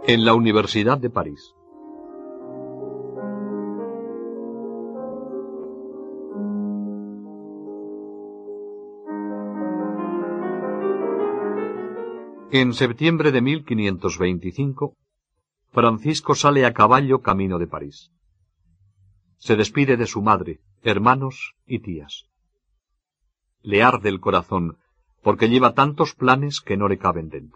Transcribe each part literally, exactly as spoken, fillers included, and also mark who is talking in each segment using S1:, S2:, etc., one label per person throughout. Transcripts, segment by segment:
S1: En la Universidad de París. En septiembre de mil quinientos veinticinco, Francisco sale a caballo camino de París. Se despide de su madre, hermanos y tías. Le arde el corazón, porque lleva tantos planes que no le caben dentro.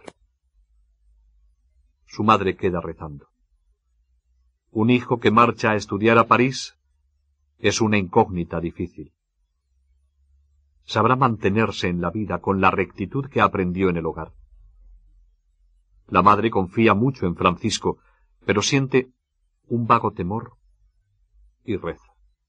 S1: Su madre queda rezando. Un hijo que marcha a estudiar a París es una incógnita difícil. Sabrá mantenerse en la vida con la rectitud que aprendió en el hogar. La madre confía mucho en Francisco, pero siente un vago temor y reza.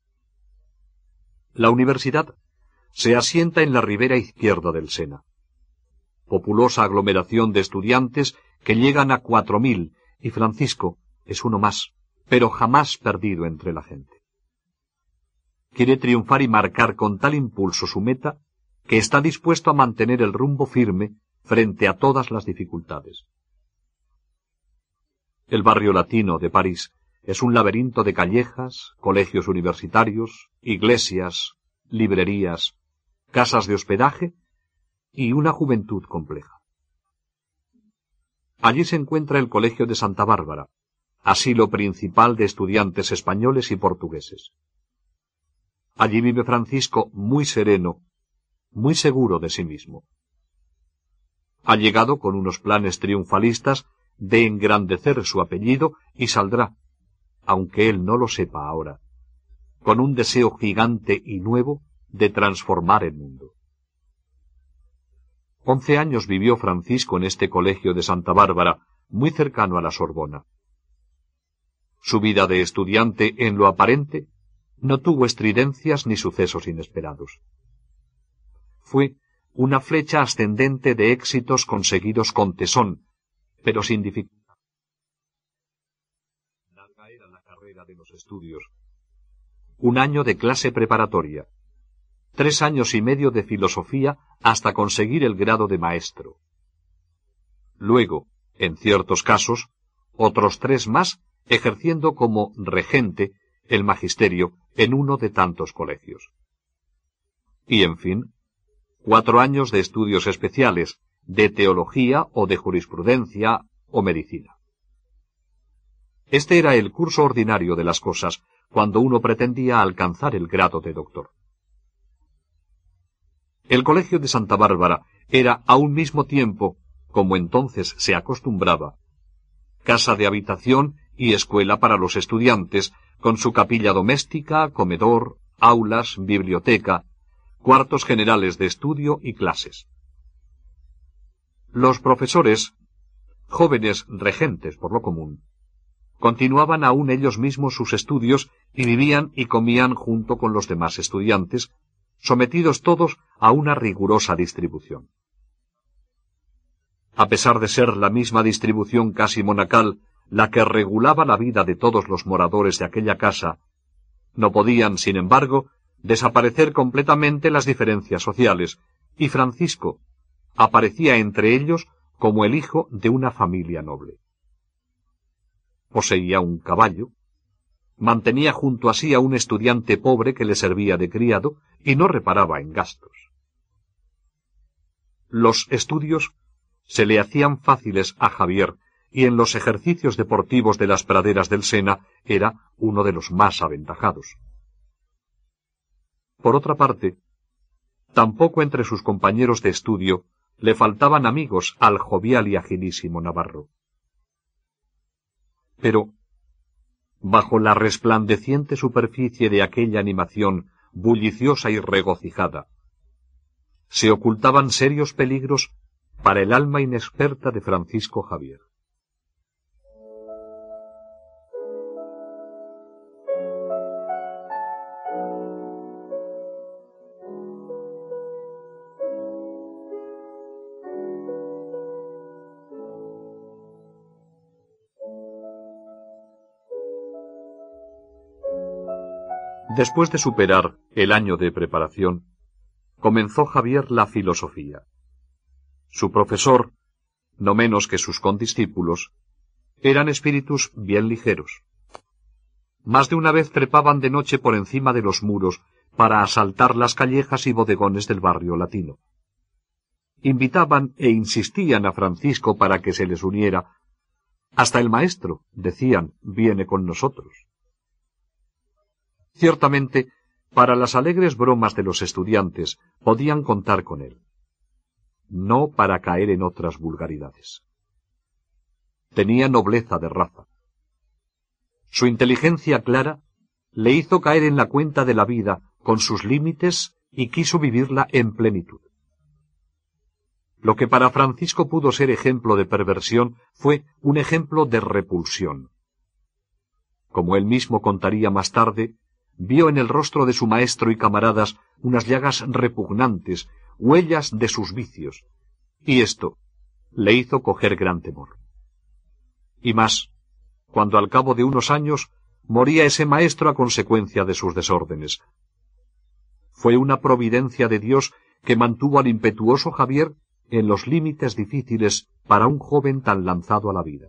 S1: La universidad se asienta en la ribera izquierda del Sena. Populosa aglomeración de estudiantes que llegan a cuatro mil, y Francisco es uno más, pero jamás perdido entre la gente. Quiere triunfar y marcar con tal impulso su meta que está dispuesto a mantener el rumbo firme frente a todas las dificultades. El barrio latino de París es un laberinto de callejas, colegios universitarios, iglesias, librerías, casas de hospedaje y una juventud compleja. Allí se encuentra el Colegio de Santa Bárbara, asilo principal de estudiantes españoles y portugueses. Allí vive Francisco muy sereno, muy seguro de sí mismo. Ha llegado con unos planes triunfalistas de engrandecer su apellido y saldrá, aunque él no lo sepa ahora, con un deseo gigante y nuevo de transformar el mundo. Once años vivió Francisco en este colegio de Santa Bárbara, muy cercano a la Sorbona. Su vida de estudiante, en lo aparente, no tuvo estridencias ni sucesos inesperados. Fue una flecha ascendente de éxitos conseguidos con tesón, pero sin dificultad. Larga era la carrera de los estudios. Un año de clase preparatoria. Tres años y medio de filosofía hasta conseguir el grado de maestro. Luego, en ciertos casos, otros tres más ejerciendo como regente el magisterio en uno de tantos colegios. Y, en fin, cuatro años de estudios especiales, de teología o de jurisprudencia o medicina. Este era el curso ordinario de las cosas cuando uno pretendía alcanzar el grado de doctor. El Colegio de Santa Bárbara era a un mismo tiempo, como entonces se acostumbraba, casa de habitación y escuela para los estudiantes, con su capilla doméstica, comedor, aulas, biblioteca, cuartos generales de estudio y clases. Los profesores, jóvenes regentes por lo común, continuaban aún ellos mismos sus estudios y vivían y comían junto con los demás estudiantes, sometidos todos a una rigurosa distribución. A pesar de ser la misma distribución casi monacal la que regulaba la vida de todos los moradores de aquella casa, no podían, sin embargo, desaparecer completamente las diferencias sociales, y Francisco aparecía entre ellos como el hijo de una familia noble. Poseía un caballo, mantenía junto a sí a un estudiante pobre que le servía de criado y no reparaba en gastos. Los estudios se le hacían fáciles a Javier y en los ejercicios deportivos de las praderas del Sena era uno de los más aventajados. Por otra parte, tampoco entre sus compañeros de estudio le faltaban amigos al jovial y agilísimo Navarro. Pero, bajo la resplandeciente superficie de aquella animación bulliciosa y regocijada, se ocultaban serios peligros para el alma inexperta de Francisco Javier. Después de superar el año de preparación, comenzó Javier la filosofía. Su profesor, no menos que sus condiscípulos, Eran espíritus bien ligeros. Más de una vez trepaban de noche por encima de los muros para asaltar las callejas y bodegones del barrio latino. Invitaban e insistían a Francisco para que se les uniera. Hasta el maestro, decían, viene con nosotros. Ciertamente, para las alegres bromas de los estudiantes podían contar con él, no para caer en otras vulgaridades. Tenía nobleza de raza. Su inteligencia clara le hizo caer en la cuenta de la vida con sus límites y quiso vivirla en plenitud. Lo que para Francisco pudo ser ejemplo de perversión fue un ejemplo de repulsión. Como él mismo contaría más tarde, vio en el rostro de su maestro y camaradas unas llagas repugnantes, huellas de sus vicios, y esto le hizo coger gran temor. Y más, cuando al cabo de unos años moría ese maestro a consecuencia de sus desórdenes. Fue una providencia de Dios que mantuvo al impetuoso Javier en los límites difíciles para un joven tan lanzado a la vida.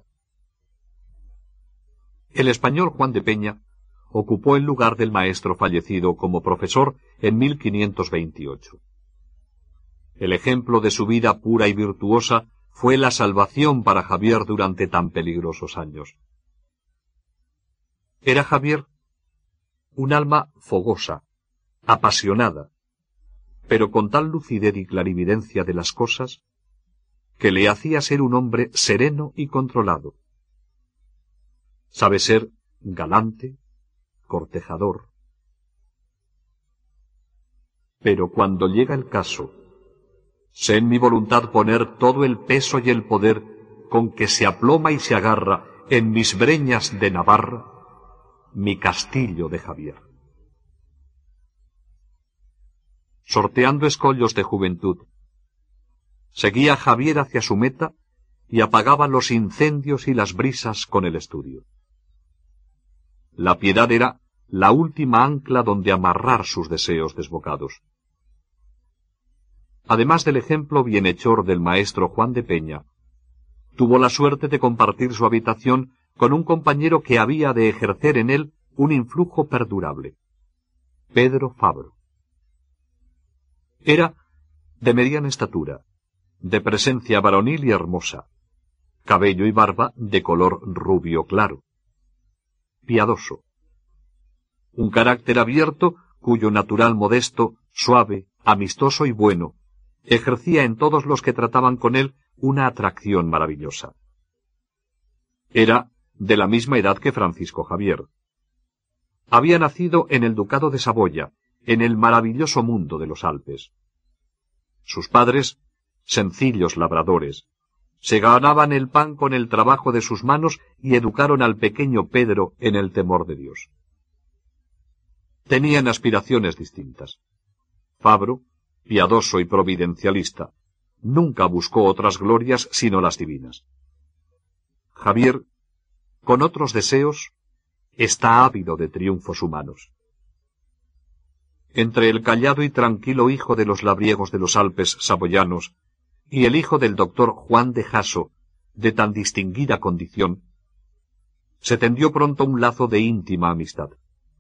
S1: El español Juan de Peña ocupó el lugar del maestro fallecido como profesor en mil quinientos veintiocho. El ejemplo de su vida pura y virtuosa fue la salvación para Javier durante tan peligrosos años. Era Javier un alma fogosa, apasionada, pero con tal lucidez y clarividencia de las cosas, que le hacía ser un hombre sereno y controlado. Sabe ser galante, cortejador. Pero cuando llega el caso, sé en mi voluntad poner todo el peso y el poder con que se aploma y se agarra en mis breñas de Navarra, mi castillo de Javier. Sorteando escollos de juventud, seguía Javier hacia su meta y apagaba los incendios y las brisas con el estudio. La piedad era la última ancla donde amarrar sus deseos desbocados. Además del ejemplo bienhechor del maestro Juan de Peña, tuvo la suerte de compartir su habitación con un compañero que había de ejercer en él un influjo perdurable, Pedro Fabro. Era de mediana estatura, de presencia varonil y hermosa, cabello y barba de color rubio claro, piadoso, un carácter abierto cuyo natural modesto, suave, amistoso y bueno, ejercía en todos los que trataban con él una atracción maravillosa. Era de la misma edad que Francisco Javier. Había nacido en el Ducado de Saboya, en el maravilloso mundo de los Alpes. Sus padres, sencillos labradores, se ganaban el pan con el trabajo de sus manos y educaron al pequeño Pedro en el temor de Dios. Tenían aspiraciones distintas. Fabro, piadoso y providencialista, nunca buscó otras glorias sino las divinas. Javier, con otros deseos, está ávido de triunfos humanos. Entre el callado y tranquilo hijo de los labriegos de los Alpes saboyanos y el hijo del doctor Juan de Jasso, de tan distinguida condición, se tendió pronto un lazo de íntima amistad.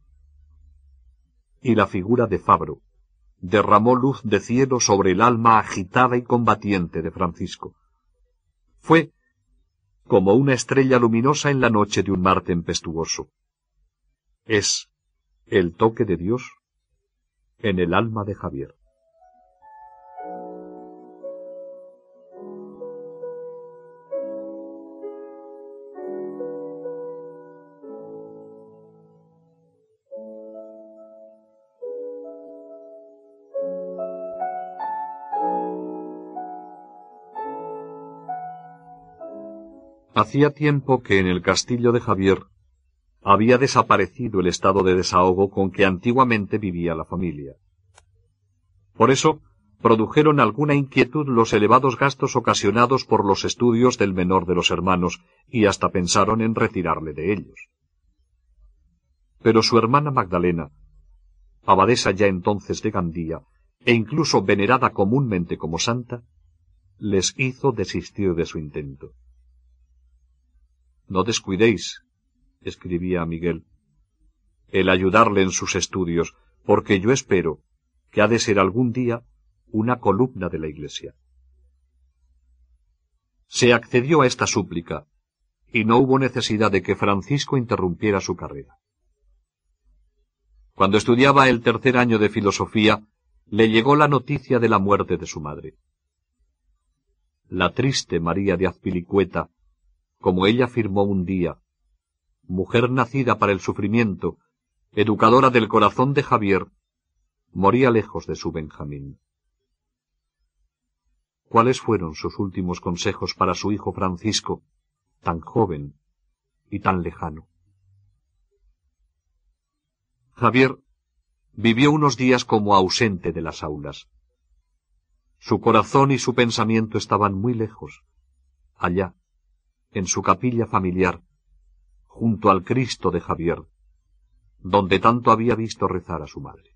S1: Y la figura de Fabro derramó luz de cielo sobre el alma agitada y combatiente de Francisco. Fue como una estrella luminosa en la noche de un mar tempestuoso. Es el toque de Dios en el alma de Javier. Hacía tiempo que en el castillo de Javier había desaparecido el estado de desahogo con que antiguamente vivía la familia. Por eso, produjeron alguna inquietud los elevados gastos ocasionados por los estudios del menor de los hermanos, y hasta pensaron en retirarle de ellos. Pero su hermana Magdalena, abadesa ya entonces de Gandía, e incluso venerada comúnmente como santa, les hizo desistir de su intento. No descuidéis, escribía a Miguel, el ayudarle en sus estudios, porque yo espero que ha de ser algún día una columna de la Iglesia. Se accedió a esta súplica, y no hubo necesidad de que Francisco interrumpiera su carrera. Cuando estudiaba el tercer año de filosofía, le llegó la noticia de la muerte de su madre. La triste María de Azpilicueta, como ella afirmó un día, mujer nacida para el sufrimiento, educadora del corazón de Javier, moría lejos de su Benjamín. ¿Cuáles fueron sus últimos consejos para su hijo Francisco, tan joven y tan lejano? Javier vivió unos días como ausente de las aulas. Su corazón y su pensamiento estaban muy lejos, allá, en su capilla familiar, junto al Cristo de Javier, donde tanto había visto rezar a su madre.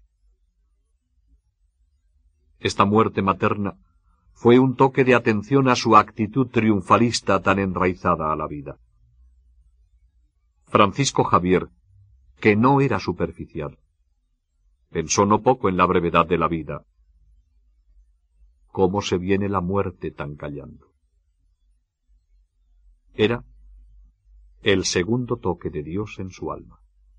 S1: Esta muerte materna fue un toque de atención a su actitud triunfalista tan enraizada a la vida. Francisco Javier, que no era superficial, pensó no poco en la brevedad de la vida. ¿Cómo se viene la muerte tan callando? Era el segundo toque de Dios en su alma.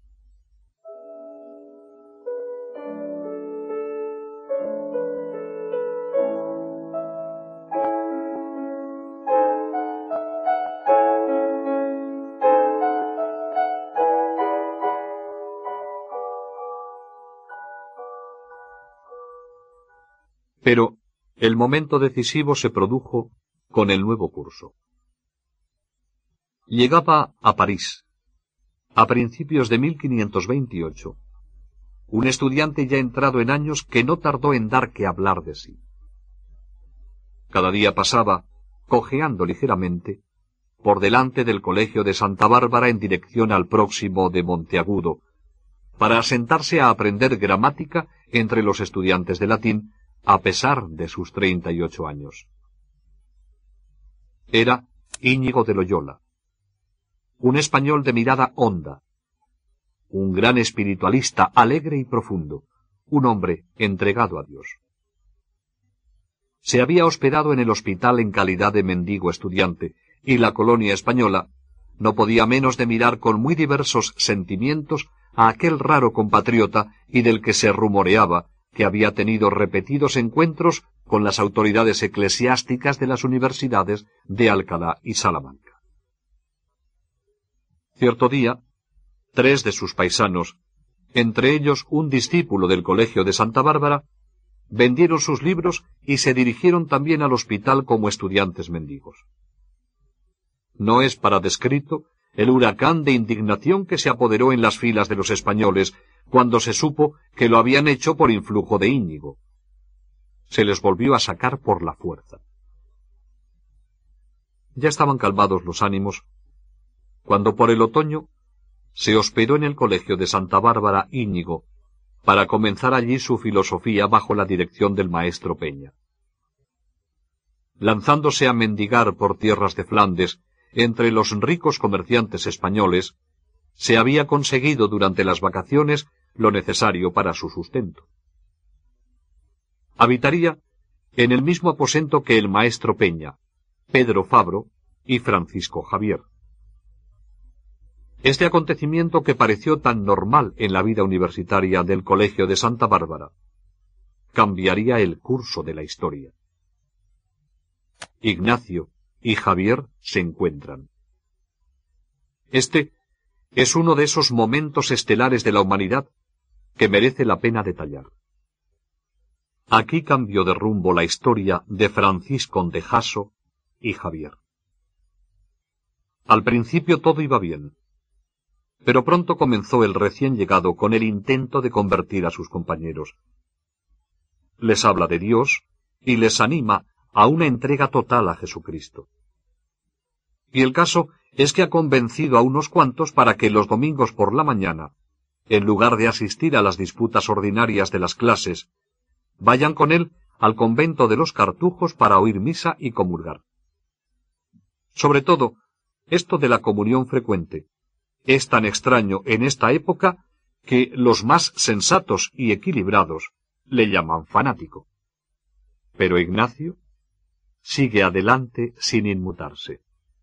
S1: Pero el momento decisivo se produjo con el nuevo curso. Llegaba a París, a principios de mil quinientos veintiocho, un estudiante ya entrado en años que no tardó en dar que hablar de sí. Cada día pasaba, cojeando ligeramente, por delante del colegio de Santa Bárbara en dirección al próximo de Monteagudo, para asentarse a aprender gramática entre los estudiantes de latín, a pesar de sus treinta y ocho años. Era Íñigo de Loyola, un español de mirada honda, un gran espiritualista alegre y profundo, un hombre entregado a Dios. Se había hospedado en el hospital en calidad de mendigo estudiante, y la colonia española no podía menos de mirar con muy diversos sentimientos a aquel raro compatriota y del que se rumoreaba que había tenido repetidos encuentros con las autoridades eclesiásticas de las universidades de Alcalá y Salamanca. Cierto día, tres de sus paisanos, entre ellos un discípulo del colegio de Santa Bárbara, vendieron sus libros y se dirigieron también al hospital como estudiantes mendigos. No es para descrito el huracán de indignación que se apoderó en las filas de los españoles cuando se supo que lo habían hecho por influjo de Íñigo. Se les volvió a sacar por la fuerza. Ya estaban calmados los ánimos, cuando por el otoño se hospedó en el colegio de Santa Bárbara Íñigo, para comenzar allí su filosofía bajo la dirección del maestro Peña. Lanzándose a mendigar por tierras de Flandes, entre los ricos comerciantes españoles, se había conseguido durante las vacaciones lo necesario para su sustento. Habitaría en el mismo aposento que el maestro Peña, Pedro Fabro y Francisco Javier. Este acontecimiento que pareció tan normal en la vida universitaria del Colegio de Santa Bárbara, cambiaría el curso de la historia. Ignacio y Javier se encuentran. Este es uno de esos momentos estelares de la humanidad que merece la pena detallar. Aquí cambió de rumbo la historia de Francisco de Jasso y Javier. Al principio todo iba bien, pero pronto comenzó el recién llegado con el intento de convertir a sus compañeros. Les habla de Dios y les anima a una entrega total a Jesucristo. Y el caso es que ha convencido a unos cuantos para que los domingos por la mañana, en lugar de asistir a las disputas ordinarias de las clases, vayan con él al convento de los Cartujos para oír misa y comulgar. Sobre todo, Esto de la comunión frecuente es tan extraño en esta época que los más sensatos y equilibrados le llaman fanático. Pero Ignacio sigue adelante sin inmutarse.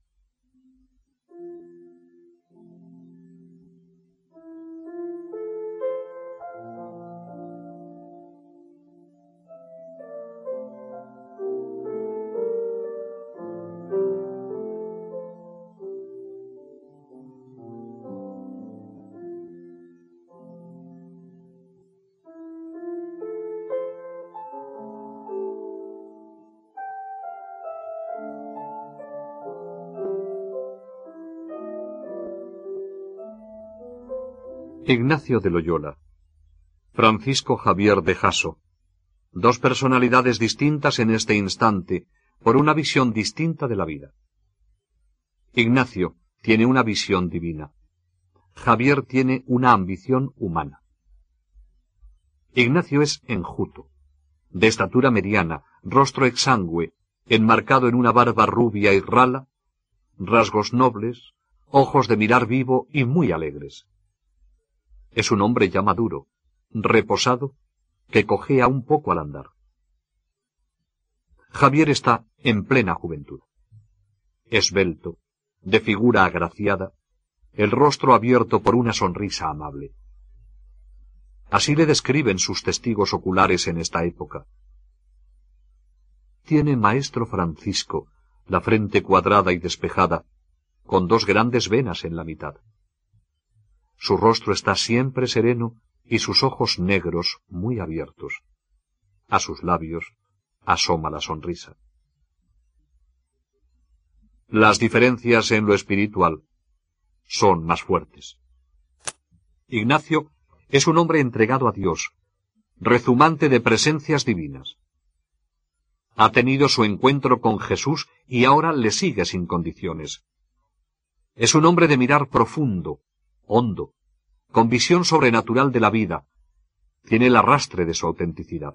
S1: Ignacio de Loyola, Francisco Javier de Jasso, dos personalidades distintas en este instante, por una visión distinta de la vida. Ignacio tiene una visión divina. Javier tiene una ambición humana. Ignacio es enjuto, de estatura mediana, rostro exangüe, enmarcado en una barba rubia y rala, rasgos nobles, ojos de mirar vivo y muy alegres. Es un hombre ya maduro, reposado, que cojea un poco al andar. Javier está en plena juventud. Esbelto, de figura agraciada, el rostro abierto por una sonrisa amable. Así le describen sus testigos oculares en esta época. Tiene maestro Francisco la frente cuadrada y despejada, con dos grandes venas en la mitad. Su rostro está siempre sereno y sus ojos negros muy abiertos. A sus labios asoma la sonrisa. Las diferencias en lo espiritual son más fuertes. Ignacio es un hombre entregado a Dios, rezumante de presencias divinas. Ha tenido su encuentro con Jesús y ahora le sigue sin condiciones. Es un hombre de mirar profundo, hondo, con visión sobrenatural de la vida. Tiene el arrastre de su autenticidad.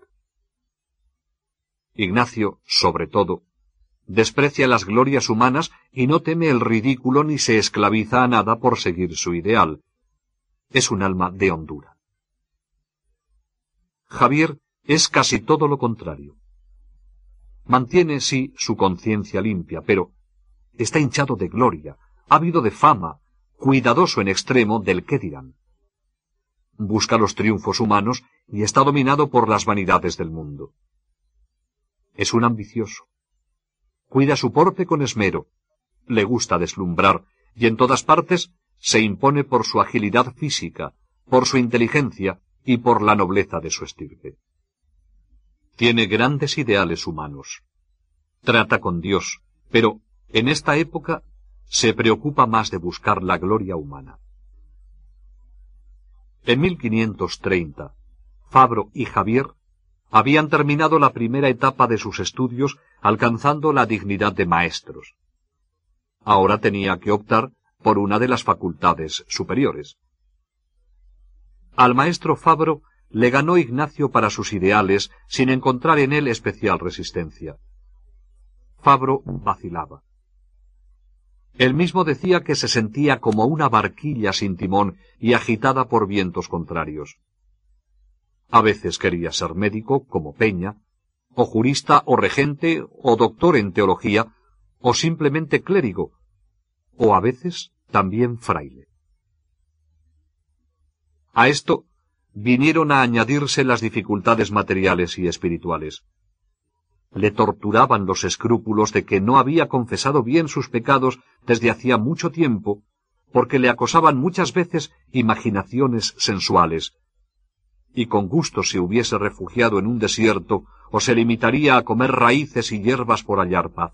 S1: Ignacio, sobre todo, desprecia las glorias humanas y no teme el ridículo ni se esclaviza a nada por seguir su ideal. Es un alma de hondura. Javier es casi todo lo contrario. Mantiene, sí, su conciencia limpia, pero está hinchado de gloria, ávido de fama, cuidadoso en extremo del qué dirán. Busca los triunfos humanos y está dominado por las vanidades del mundo. Es un ambicioso. Cuida su porte con esmero, le gusta deslumbrar, y en todas partes se impone por su agilidad física, por su inteligencia y por la nobleza de su estirpe. Tiene grandes ideales humanos. Trata con Dios, pero en esta época se preocupa más de buscar la gloria humana. En mil quinientos treinta, Fabro y Javier habían terminado la primera etapa de sus estudios alcanzando la dignidad de maestros. Ahora tenía que optar por una de las facultades superiores. Al maestro Fabro le ganó Ignacio para sus ideales sin encontrar en él especial resistencia. Fabro vacilaba. Él mismo decía que se sentía como una barquilla sin timón y agitada por vientos contrarios. A veces quería ser médico, como Peña, o jurista, o regente, o doctor en teología, o simplemente clérigo, o a veces también fraile. A esto vinieron a añadirse las dificultades materiales y espirituales. Le torturaban los escrúpulos de que no había confesado bien sus pecados desde hacía mucho tiempo, porque le acosaban muchas veces imaginaciones sensuales, y con gusto se hubiese refugiado en un desierto o se limitaría a comer raíces y hierbas por hallar paz.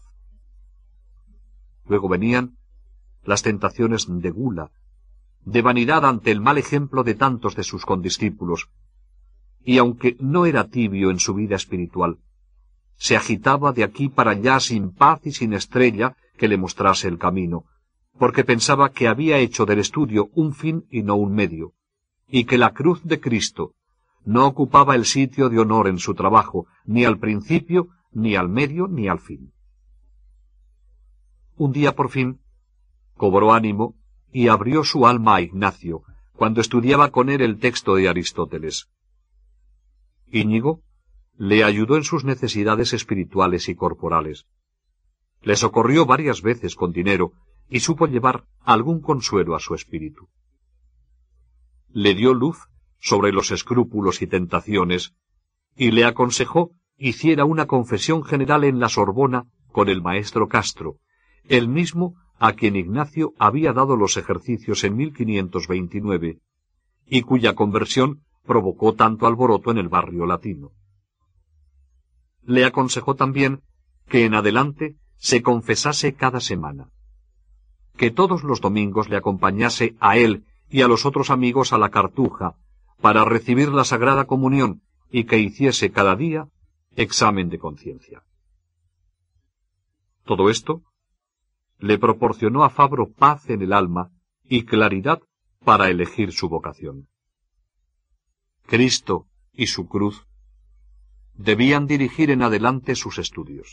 S1: Luego venían las tentaciones de gula, de vanidad ante el mal ejemplo de tantos de sus condiscípulos, y aunque no era tibio en su vida espiritual, se agitaba de aquí para allá sin paz y sin estrella que le mostrase el camino, porque pensaba que había hecho del estudio un fin y no un medio, y que la cruz de Cristo no ocupaba el sitio de honor en su trabajo, ni al principio, ni al medio, ni al fin. Un día, por fin, Cobró ánimo y abrió su alma a Ignacio cuando estudiaba con él el texto de Aristóteles. Íñigo le ayudó en sus necesidades espirituales y corporales. Le socorrió varias veces con dinero y supo llevar algún consuelo a su espíritu. Le dio luz sobre los escrúpulos y tentaciones y le aconsejó hiciera una confesión general en la Sorbona con el maestro Castro, el mismo a quien Ignacio había dado los ejercicios en mil quinientos veintinueve, y cuya conversión provocó tanto alboroto en el barrio latino. Le aconsejó también que en adelante se confesase cada semana, que todos los domingos le acompañase a él y a los otros amigos a la Cartuja para recibir la Sagrada Comunión y que hiciese cada día examen de conciencia. Todo esto le proporcionó a Fabro paz en el alma y claridad para elegir su vocación. Cristo y su cruz debían dirigir en adelante sus estudios.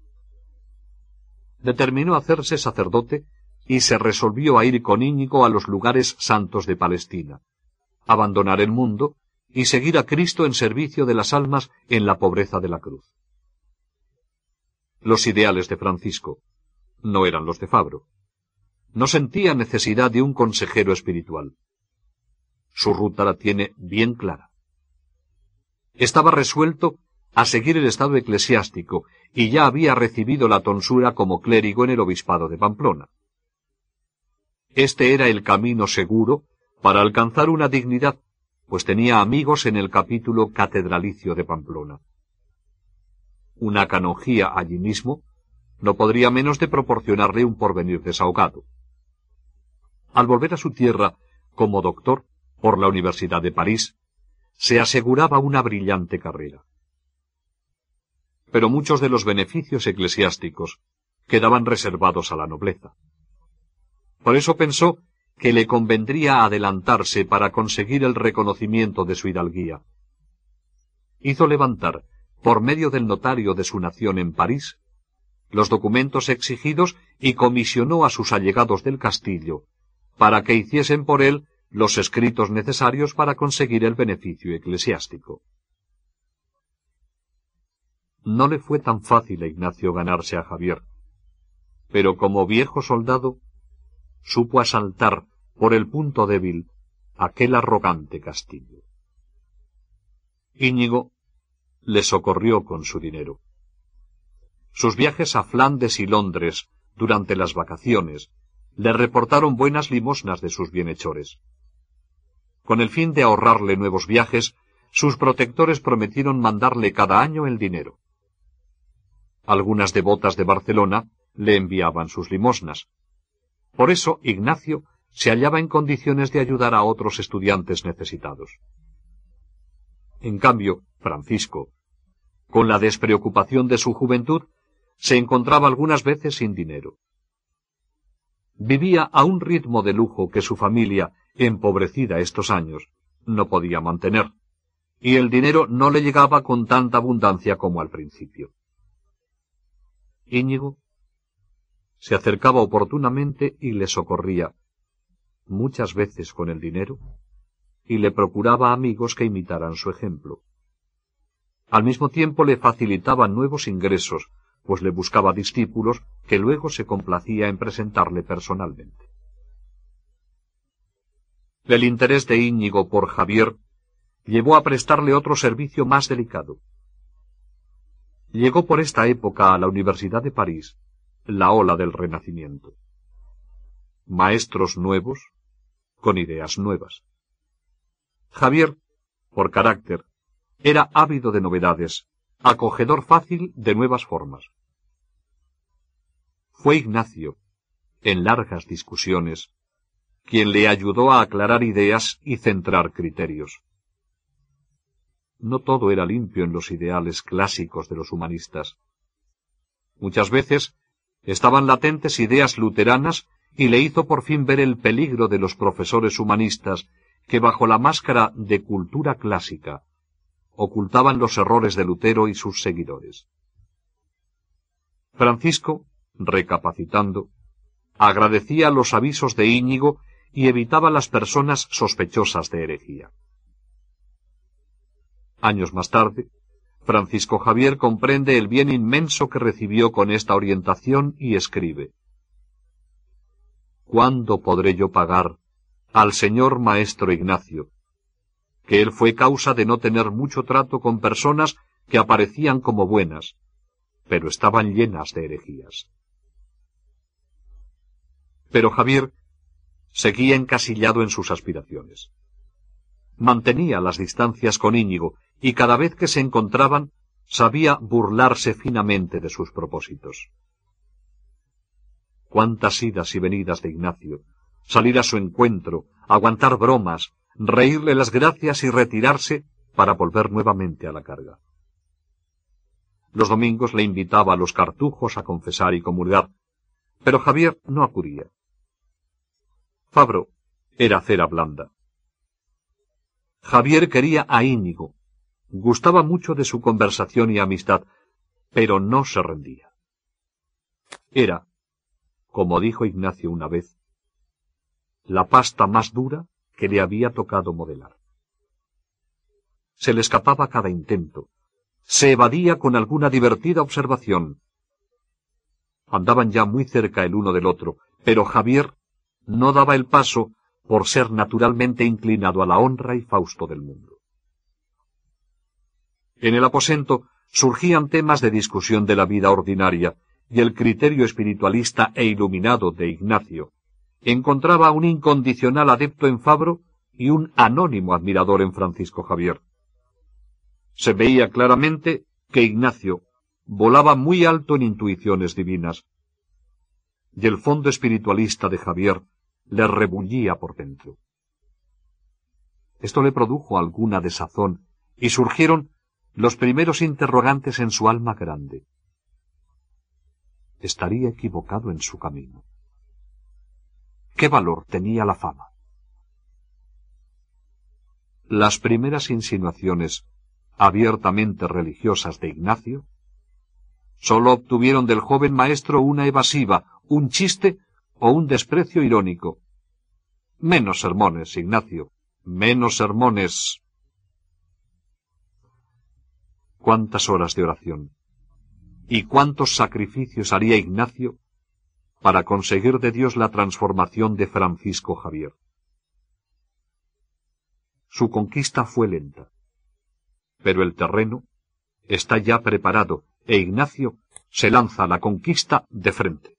S1: Determinó hacerse sacerdote y se resolvió a ir con Íñigo a los lugares santos de Palestina, abandonar el mundo y seguir a Cristo en servicio de las almas en la pobreza de la cruz. Los ideales de Francisco no eran los de Fabro. No sentía necesidad de un consejero espiritual. Su ruta la tiene bien clara. Estaba resuelto a seguir el estado eclesiástico y ya había recibido la tonsura como clérigo en el obispado de Pamplona. Este era el camino seguro para alcanzar una dignidad, pues tenía amigos en el capítulo catedralicio de Pamplona. Una canonjía allí mismo no podría menos de proporcionarle un porvenir desahogado. Al volver a su tierra como doctor por la Universidad de París, se aseguraba una brillante carrera. Pero muchos de los beneficios eclesiásticos quedaban reservados a la nobleza. Por eso pensó que le convendría adelantarse para conseguir el reconocimiento de su hidalguía. Hizo levantar, por medio del notario de su nación en París, los documentos exigidos y comisionó a sus allegados del castillo para que hiciesen por él los escritos necesarios para conseguir el beneficio eclesiástico. No le fue tan fácil a Ignacio ganarse a Javier, pero como viejo soldado supo asaltar por el punto débil aquel arrogante castillo. Íñigo le socorrió con su dinero. Sus viajes a Flandes y Londres durante las vacaciones le reportaron buenas limosnas de sus bienhechores. Con el fin de ahorrarle nuevos viajes, sus protectores prometieron mandarle cada año el dinero. Algunas devotas de Barcelona le enviaban sus limosnas. Por eso Ignacio se hallaba en condiciones de ayudar a otros estudiantes necesitados. En cambio, Francisco, con la despreocupación de su juventud, se encontraba algunas veces sin dinero. Vivía a un ritmo de lujo que su familia, empobrecida estos años, no podía mantener, y el dinero no le llegaba con tanta abundancia como al principio. Íñigo se acercaba oportunamente y le socorría, muchas veces con el dinero, y le procuraba amigos que imitaran su ejemplo. Al mismo tiempo le facilitaba nuevos ingresos, pues le buscaba discípulos que luego se complacía en presentarle personalmente. El interés de Íñigo por Javier llevó a prestarle otro servicio más delicado. Llegó por esta época a la Universidad de París la ola del Renacimiento. Maestros nuevos, con ideas nuevas. Javier, por carácter, era ávido de novedades, acogedor fácil de nuevas formas. Fue Ignacio, en largas discusiones, quien le ayudó a aclarar ideas y centrar criterios. No todo era limpio en los ideales clásicos de los humanistas. Muchas veces estaban latentes ideas luteranas y le hizo por fin ver el peligro de los profesores humanistas que bajo la máscara de cultura clásica ocultaban los errores de Lutero y sus seguidores. Francisco, recapacitando, agradecía los avisos de Íñigo y evitaba las personas sospechosas de herejía. Años más tarde, Francisco Javier comprende el bien inmenso que recibió con esta orientación y escribe: ¿Cuándo podré yo pagar al señor maestro Ignacio, que él fue causa de no tener mucho trato con personas que aparecían como buenas, pero estaban llenas de herejías? Pero Javier seguía encasillado en sus aspiraciones. Mantenía las distancias con Íñigo, y cada vez que se encontraban sabía burlarse finamente de sus propósitos. Cuántas idas y venidas de Ignacio, salir a su encuentro, aguantar bromas, reírle las gracias y retirarse para volver nuevamente a la carga. Los domingos le invitaba a los cartujos a confesar y comulgar, pero Javier no acudía. Fabro era cera blanda. Javier quería a Íñigo, gustaba mucho de su conversación y amistad, pero no se rendía. Era, como dijo Ignacio una vez, la pasta más dura que le había tocado modelar. Se le escapaba cada intento, se evadía con alguna divertida observación. Andaban ya muy cerca el uno del otro, pero Javier no daba el paso por ser naturalmente inclinado a la honra y fausto del mundo. En el aposento surgían temas de discusión de la vida ordinaria, y el criterio espiritualista e iluminado de Ignacio encontraba un incondicional adepto en Fabro y un anónimo admirador en Francisco Javier. Se veía claramente que Ignacio volaba muy alto en intuiciones divinas, y el fondo espiritualista de Javier le rebullía por dentro. Esto le produjo alguna desazón, y surgieron los primeros interrogantes en su alma grande. ¿Estaría equivocado en su camino? ¿Qué valor tenía la fama? Las primeras insinuaciones abiertamente religiosas de Ignacio sólo obtuvieron del joven maestro una evasiva, un chiste o un desprecio irónico. Menos sermones, Ignacio, menos sermones. ¿Cuántas horas de oración y cuántos sacrificios haría Ignacio para conseguir de Dios la transformación de Francisco Javier? Su conquista fue lenta, pero el terreno está ya preparado e Ignacio se lanza a la conquista de frente.